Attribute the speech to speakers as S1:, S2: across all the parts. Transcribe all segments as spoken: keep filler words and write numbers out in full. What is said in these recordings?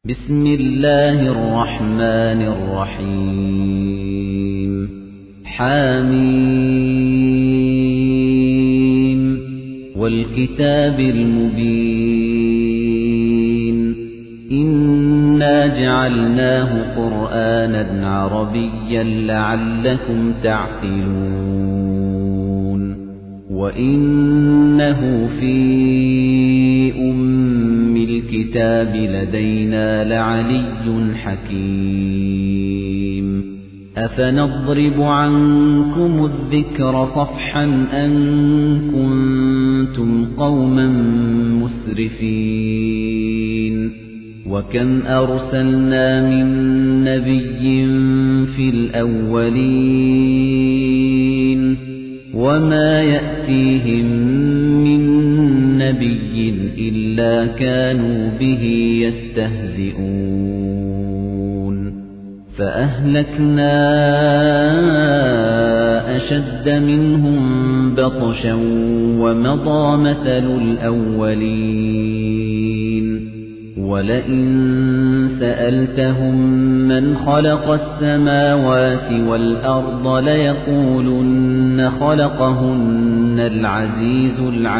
S1: بسم الله الرحمن الرحيم حميم والكتاب المبين إنا جعلناه قرآنا عربيا لعلكم تعقلون وإنه في أم الكتاب لدينا لعلي حكيم أفنضرب عنكم الذكر صفحا أن كنتم قوما مسرفين وكم أرسلنا من نبي في الأولين وما يأتيهم من نبي إلا كانوا به يستهزئون فأهلكنا أشد منهم بطشا ومضى مثل الأولين ولئن سألتهم من خلق السماوات والأرض ليقولن خلقهن العزيز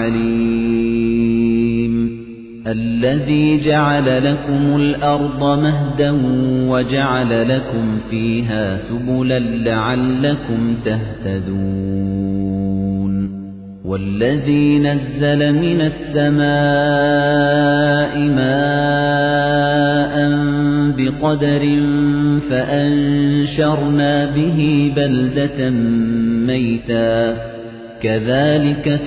S1: العليم الذي جعل لكم الأرض مهدا وجعل لكم فيها سبلا لعلكم تهتدون والذي نزل من السماء ماء بقدر فأنشرنا به بلدة ميتا كذلك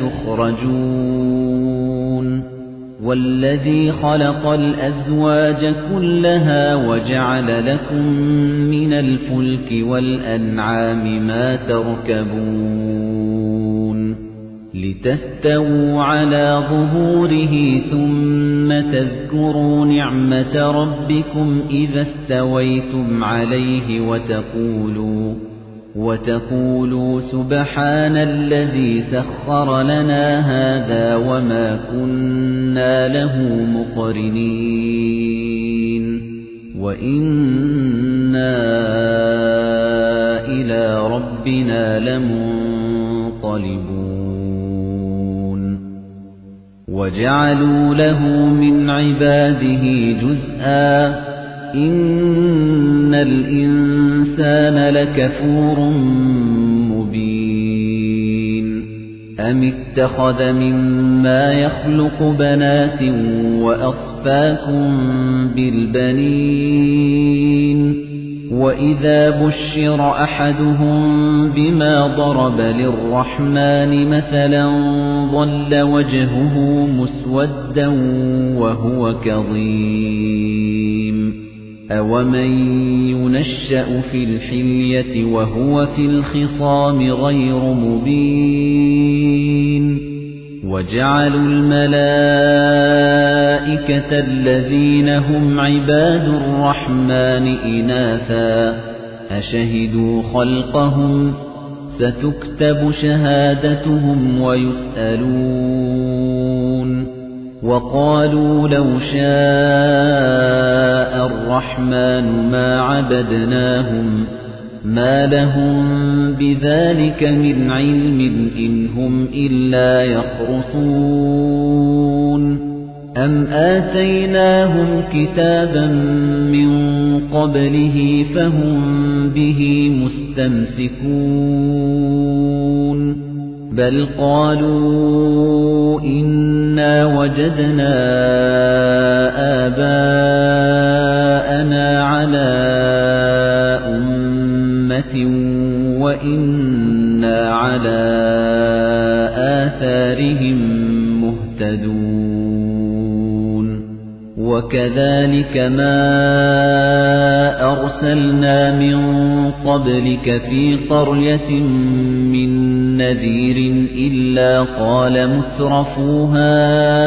S1: تخرجون والذي خلق الأزواج كلها وجعل لكم من الفلك والأنعام ما تركبون لتستووا على ظهوره ثم تذكروا نعمة ربكم إذا استويتم عليه وتقولوا وتقولوا سبحان الذي سخر لنا هذا وما كنا له مقرنين وإنا إلى ربنا لمنقلبون وجعلوا له من عباده جزءا إن الإنسان لكفور مبين أم اتخذ مما يخلق بنات وأصفاكم بالبنين وإذا بشر أحدهم بما ضرب للرحمن مثلا ظل وجهه مسودا وهو كظيم أومن ينشأ في الحلية وهو في الخصام غير مبين وجعلوا الملائكة الذين هم عباد الرحمن إناثا أشهدوا خلقهم ستكتب شهادتهم ويسألون وقالوا لو شاء الرحمن ما عبدناهم ما لهم بذلك من علم إن هم إلا يخرصون أم آتيناهم كتابا من قبله فهم به مستمسكون بل قالوا إنا وجدنا آباءنا على وإنا على آثارهم مهتدون وكذلك ما أرسلنا من قبلك في قرية من نذير إلا قال مترفوها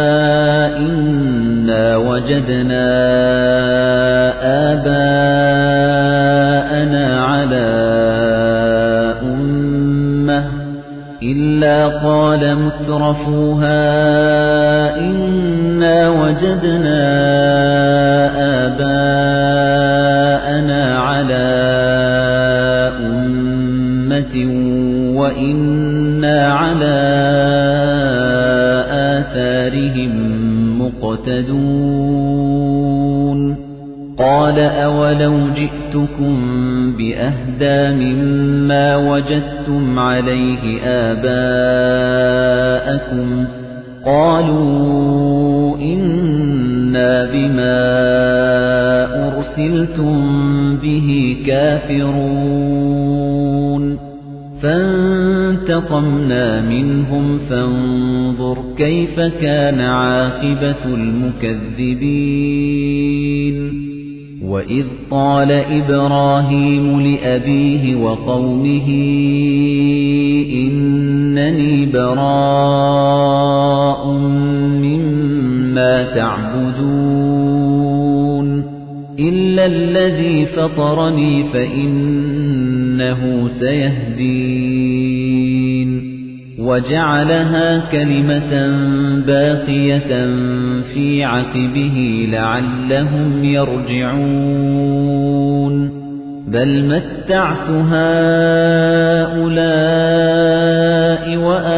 S1: إنا وجدنا آباءنا على إلا قال مترفوها إنا وجدنا آباءنا آبَاءَنَا عَلَىٰ أُمَّةٍ وَإِنَّا عَلَىٰ آثَارِهِم مُقْتَدُونَ قَالَ أَوَلَوْ جِئْتُكُم بِأَهْدَىٰ مِمَّا وَجَدتُّمْ عَلَيْهِ آبَاءَكُمْ قَالُوا إِنَّا بِمَا أُرْسِلْتُم بِهِ كَافِرُونَ فَانتَقَمْنَا مِنْهُمْ فَانظُرْ كَيْفَ كَانَ عَاقِبَةُ الْمُكَذِّبِينَ وَإِذْ قَالَ إِبْرَاهِيمُ لِأَبِيهِ وَقَوْمِهِ إِنَّنِي بَرَاءٌ مِّمَّا تَعْبُدُونَ إِلَّا الَّذِي فَطَرَنِي فَإِنَّهُ سَيَهْدِينِ وَجَعَلَهَا كَلِمَةً بَاقِيَةً فِي عَقِبِهِ لَعَلَّهُمْ يَرْجِعُونَ بَلْ مَتَّعْتُ هَٰؤُلَاءِ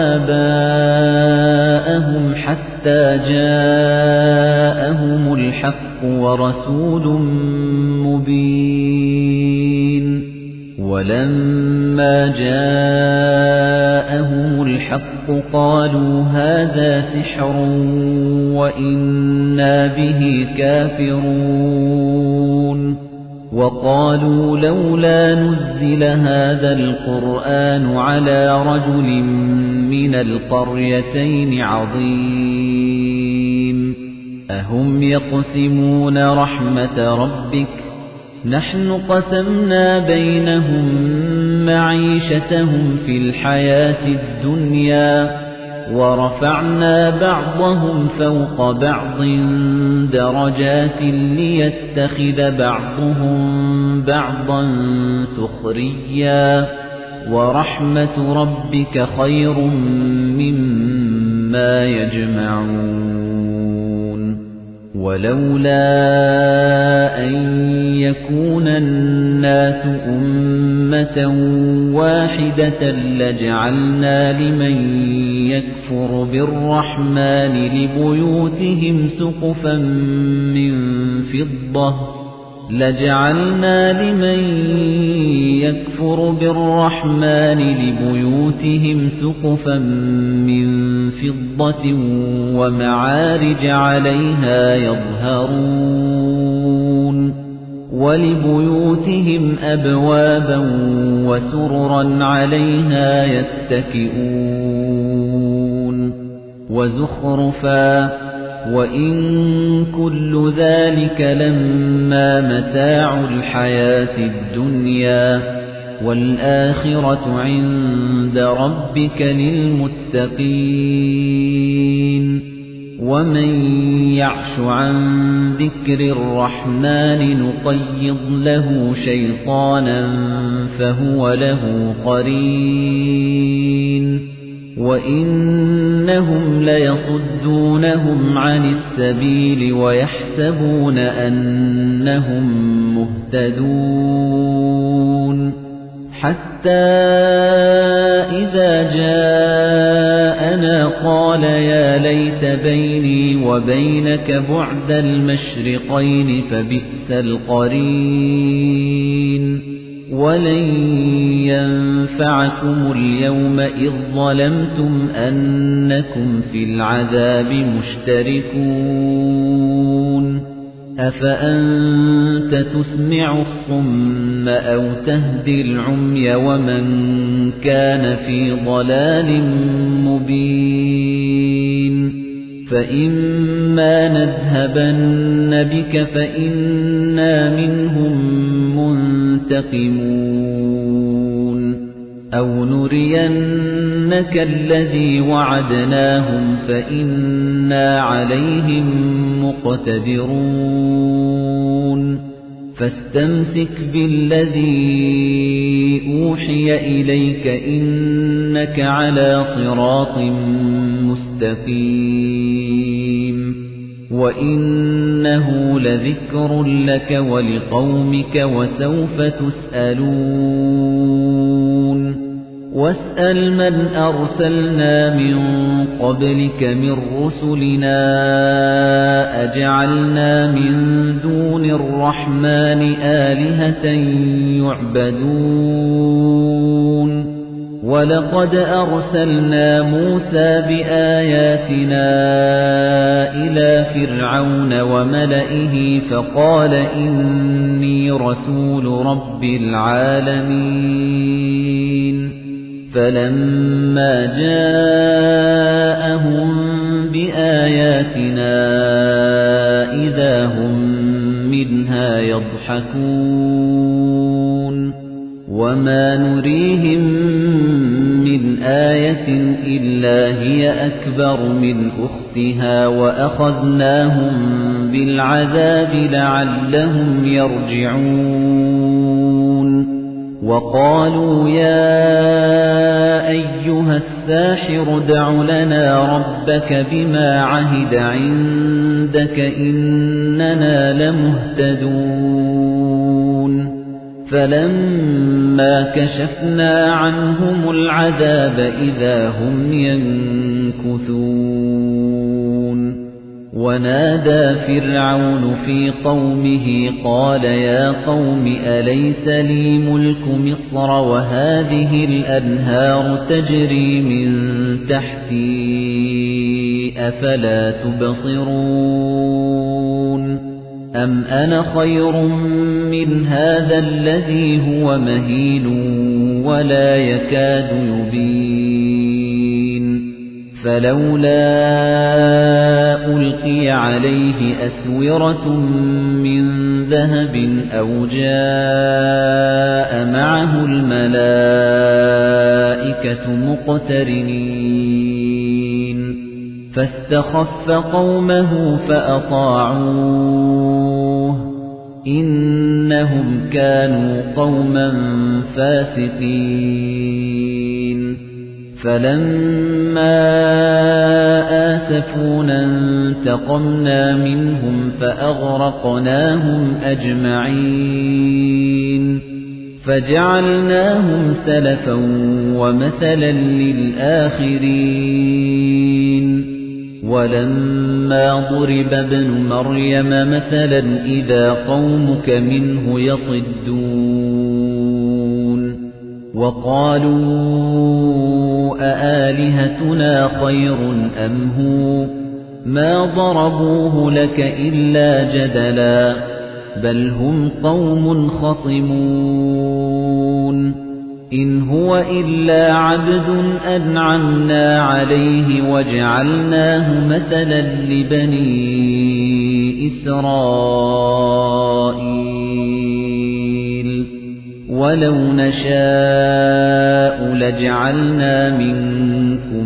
S1: وَآبَاءَهُمْ حَتَّىٰ جَاءَهُمُ الْحَقُّ وَرَسُولٌ مُّبِينٌ وَلَمَّا جَاءَهُمُ الْحَقُّ قَالُوا هَٰذَا سِحْرٌ وَإِنَّا بِهِ كَافِرُونَ وَقَالُوا لَوْلَا نُزِّلَ هَٰذَا الْقُرْآنُ عَلَىٰ رَجُلٍ مِّنَ الْقَرْيَتَيْنِ عَظِيمٍ أَهُمْ يَقْسِمُونَ رَحْمَةَ رَبِّكَ نَحْنُ قَسَمْنَا بَيْنَهُم مَّعِيشَتَهُمْ فِي الْحَيَاةِ الدُّنْيَا وَرَفَعْنَا بَعْضَهُمْ فَوْقَ بَعْضٍ دَرَجَاتٍ لِّيَتَّخِذَ بَعْضُهُم بَعْضًا سُخْرِيًّا وَرَحْمَةُ رَبِّكَ خَيْرٌ مِّمَّا يَجْمَعُونَ وَلَوْلَا أَن يَكُونَ النَّاسُ أُمَّةً وَاحِدَةً لَّجَعَلْنَا لِمَن يَكْفُرُ بِالرَّحْمَٰنِ لِبُيُوتِهِمْ سُقُفًا مِّن فِضَّةٍ لَجَعَلْنَا لِمَن يَكْفُرُ بِالرَّحْمَٰنِ لِبُيُوتِهِمْ سُقُفًا مِّن فِضَّةٍ وَمَعَارِجَ عَلَيْهَا يَظْهَرُونَ وَلِبُيُوتِهِمْ أَبْوَابًا وَسُرُرًا عَلَيْهَا يَتَّكِئُونَ وَزُخْرُفًا وَإِن كُلُّ ذَلِكَ لَمَّا مَتَاعُ الْحَيَاةِ الدُّنْيَا وَالْآخِرَةُ عِندَ رَبِّكَ لِلْمُتَّقِينَ وَمَن يَعْشُ عَن ذِكْرِ الرَّحْمَٰنِ نُقَيِّضْ لَهُ شَيْطَانًا فَهُوَ لَهُ قَرِينٌ وَإِنَّهُمْ لَيَصُدُّونَهُمْ عَنِ السَّبِيلِ وَيَحْسَبُونَ أَنَّهُم مُّهْتَدُونَ حَتَّىٰ إِذَا جَاءَنَا قَالَ يَا لَيْتَ بَيْنِي وَبَيْنَكَ بُعْدَ الْمَشْرِقَيْنِ فَبِئْسَ الْقَرِينُ وَلَن يَنفَعَكُمُ الْيَوْمَ إِذ ظَّلَمْتُمْ أَنَّكُمْ فِي الْعَذَابِ مُشْتَرِكُونَ أَفَأَنتَ تُسْمِعُ الصُّمَّ أَوْ تَهْدِي الْعُمْيَ وَمَن كَانَ في ضَلَالٍ مُّبِينٍ فَإِمَّا نَذْهَبَنَّ بِكَ فَإِنَّا مِنْهُم مُّنتَقِمُونَ أَوْ نُرِيَنَّكَ الَّذِي وَعَدْنَاهُمْ فَإِنَّا عَلَيْهِم مُّقْتَدِرُونَ فَاسْتَمْسِكْ بِالَّذِي أُوحِيَ إِلَيْكَ إِنَّكَ عَلَى صِرَاطٍ مُّسْتَقِيمٍ وَإِنَّهُ لَذِكْرٌ لَكَ وَلِقَوْمِكَ وَسَوْفَ تُسْأَلُونَ وَاسْأَلْ مَنْ أَرْسَلْنَا مِنْ قَبْلِكَ مِنْ رُسُلِنَا أَجَعَلْنَا مِنْ دُونِ الرَّحْمَنِ آلِهَةً يُعْبَدُونَ وَلَقَدْ أَرْسَلْنَا مُوسَى بِآيَاتِنَا إِلَى فِرْعَوْنَ وَمَلَئِهِ فَقَالَ إِنِّي رَسُولُ رَبِّ الْعَالَمِينَ فَلَمَّا جَاءَهُم بِآيَاتِنَا إِذَا هُم مِّنْهَا يَضْحَكُونَ وَمَا نُرِيهِم مِّنْ آيَةٍ إِلَّا هِيَ أَكْبَرُ مِنْ أُخْتِهَا وَأَخَذْنَاهُم بِالْعَذَابِ لَعَلَّهُمْ يَرْجِعُونَ وَقَالُوا يَا أَيُّهَ السَّاحِرُ ادْعُ لَنَا رَبَّكَ بِمَا عَهِدَ عِندَكَ إِنَّنَا لَمُهْتَدُونَ فَلَمَّا كَشَفْنَا عَنْهُمُ الْعَذَابَ إِذَا هُمْ يَنكُثُونَ وَنَادَى فِرْعَوْنُ فِي قَوْمِهِ قَالَ يَا قَوْمِ أَلَيْسَ لِي مُلْكُ مِصْرَ وَهَٰذِهِ الْأَنْهَارُ تَجْرِي مِن تَحْتِي أَفَلَا تُبْصِرُونَ أَمْ أَنَا خَيْرٌ مِّنْ هَٰذَا الَّذِي هُوَ مَهِينٌ وَلَا يَكَادُ يُبِينُ فَلَوْلَا أُلْقِيَ عَلَيْهِ أَسْوِرَةٌ مِّن ذَهَبٍ أَوْ جَاءَ مَعَهُ الْمَلَائِكَةُ مُقْتَرِنِينَ فَاسْتَخَفَّ قَوْمَهُ فَأَطَاعُوهُ إِنَّهُمْ كَانُوا قَوْمًا فَاسِقِينَ فَلَمَّا آسَفُونَا انتَقَمْنَا مِنْهُمْ فَأَغْرَقْنَاهُمْ أَجْمَعِينَ فَجَعَلْنَاهُمْ سَلَفًا وَمَثَلًا لِلْآخِرِينَ وَلَمَّا ضُرِبَ ابْنُ مَرْيَمَ مَثَلًا إِذَا قَوْمُكَ مِنْهُ يَصِدُّونَ وَقَالُوا أَآلِهَتُنَا خَيْرٌ أَمْ هُوَ مَا ضَرَبُوهُ لَكَ إِلَّا جَدَلًا بَلْ هُمْ قَوْمٌ خَصِمُونَ إِنْ هُوَ إِلَّا عَبْدٌ أَنْعَمْنَا عَلَيْهِ وَجَعَلْنَاهُ مَثَلًا لِبَنِي إِسْرَائِيلَ وَلَوْ نَشَاءُ لَجَعَلْنَا مِنكُم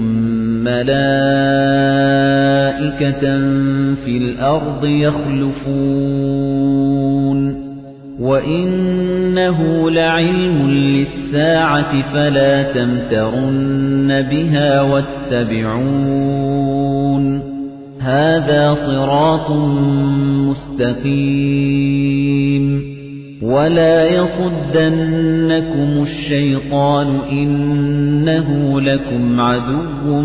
S1: مَّلَائِكَةً فِي الْأَرْضِ يَخْلُفُونَ وَإِنَّهُ لَعِلْمٌ لِلسَّاعَةِ فَلَا تَمْتَرُنَّ بِهَا وَاتَّبِعُونِ هَذَا صِرَاطٌ مُسْتَقِيمٌ وَلَا يَصُدَّنَّكُمُ الشَّيْطَانُ إِنَّهُ لَكُمْ عَدُوٌّ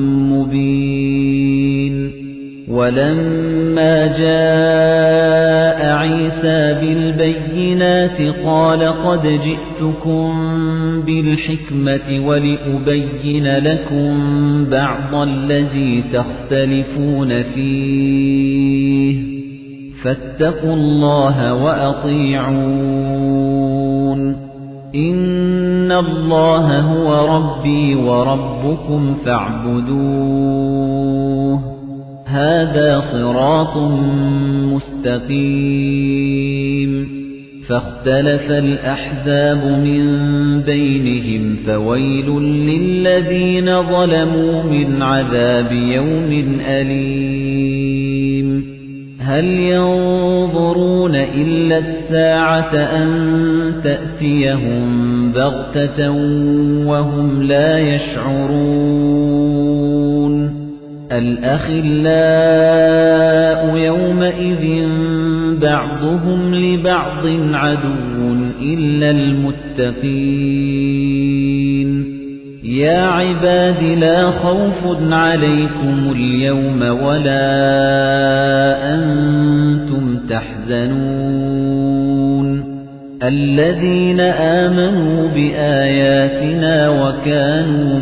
S1: مُبِينٌ وَلَمَّا جَاءَ عِيسَى بِالْبَيِّنَاتِ قَالَ قَدْ جِئْتُكُم بِالْحِكْمَةِ وَلِأُبَيِّنَ لَكُم بَعْضَ الَّذِي تَخْتَلِفُونَ فِيهِ فَاتَّقُوا اللَّهَ وَأَطِيعُونِ إِنَّ اللَّهَ هُوَ رَبِّي وَرَبُّكُمْ فَاعْبُدُوهُ هَذَا صِرَاطٌ مُسْتَقِيمٌ فَاخْتَلَفَ الْأَحْزَابُ مِنْ بَيْنِهِمْ فَوَيْلٌ لِلَّذِينَ ظَلَمُوا مِنْ عَذَابِ يَوْمٍ أَلِيمٍ هَلْ يَنظُرُونَ إِلَّا السَّاعَةَ أَن تَأْتِيَهُم بَغْتَةً وَهُمْ لَا يَشْعُرُونَ الأخلاء يومئذ بعضهم لبعض عدو إلا المتقين يا عباد لا خوف عليكم اليوم ولا أنتم تحزنون الذين آمنوا بآياتنا وكانوا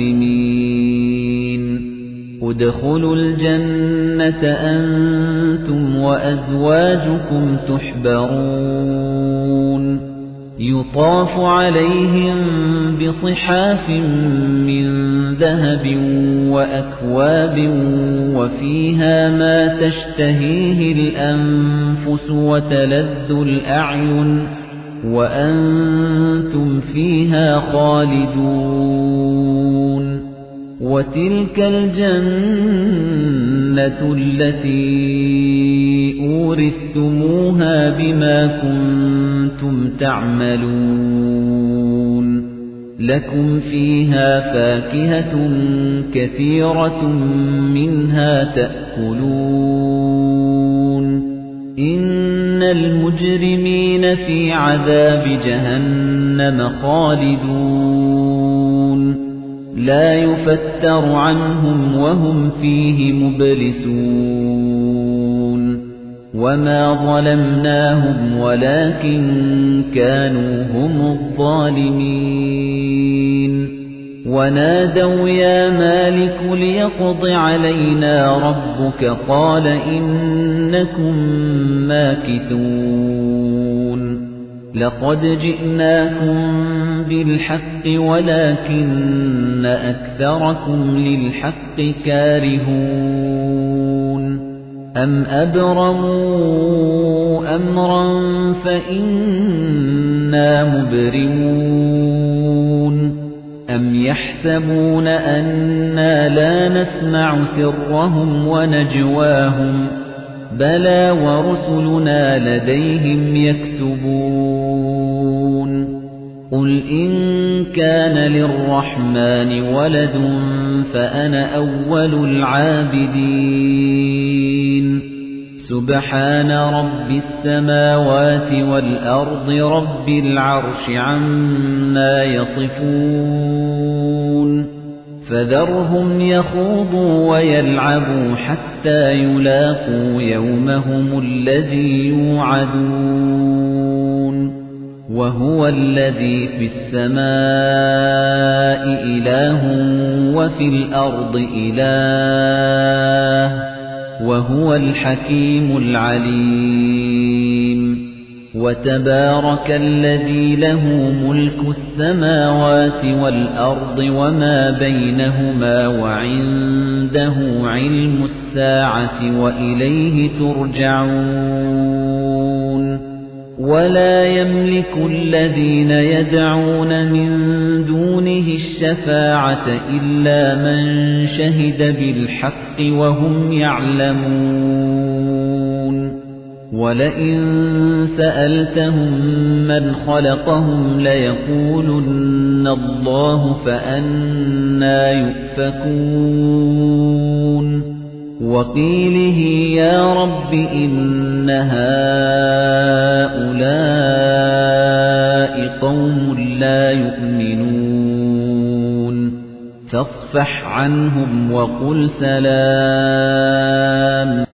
S1: مسلمين ادخلوا الجنة أنتم وأزواجكم تحبرون يطاف عليهم بصحاف من ذهب وأكواب وفيها ما تشتهيه الأنفس وتلذ الأعين وأنتم فيها خالدون وتلك الجنة التي أورثتموها بما كنتم تعملون لكم فيها فاكهة كثيرة منها تأكلون إن المجرمين في عذاب جهنم خالدون لا يفتر عنهم وهم فيه مبلسون وما ظلمناهم ولكن كانوا هم الظالمين ونادوا يا مالك ليقض علينا ربك قال إنكم ماكثون لقد جئناكم بالحق ولكن أكثركم للحق كارهون أم أبرموا أمرا فإنا مبرمون أم يحسبون أنا لا نسمع سرهم ونجواهم بلى ورسلنا لديهم يكتبون قل إن كان للرحمن ولد فأنا أول العابدين سبحان رب السماوات والأرض رب العرش عما يصفون فذرهم يخوضوا ويلعبوا حتى يلاقوا يومهم الذي يوعدون وهو الذي في السماء إله وفي الأرض إله وهو الحكيم العليم وتبارك الذي له ملك السماوات والأرض وما بينهما وعنده علم الساعة وإليه ترجعون ولا يملك الذين يدعون من دونه الشفاعة إلا من شهد بالحق وهم يعلمون ولئن سألتهم من خلقهم ليقولن الله فأنى يؤفكون وقيله يا رب إن هؤلاء قوم لا يؤمنون فاصفح عنهم وقل سلام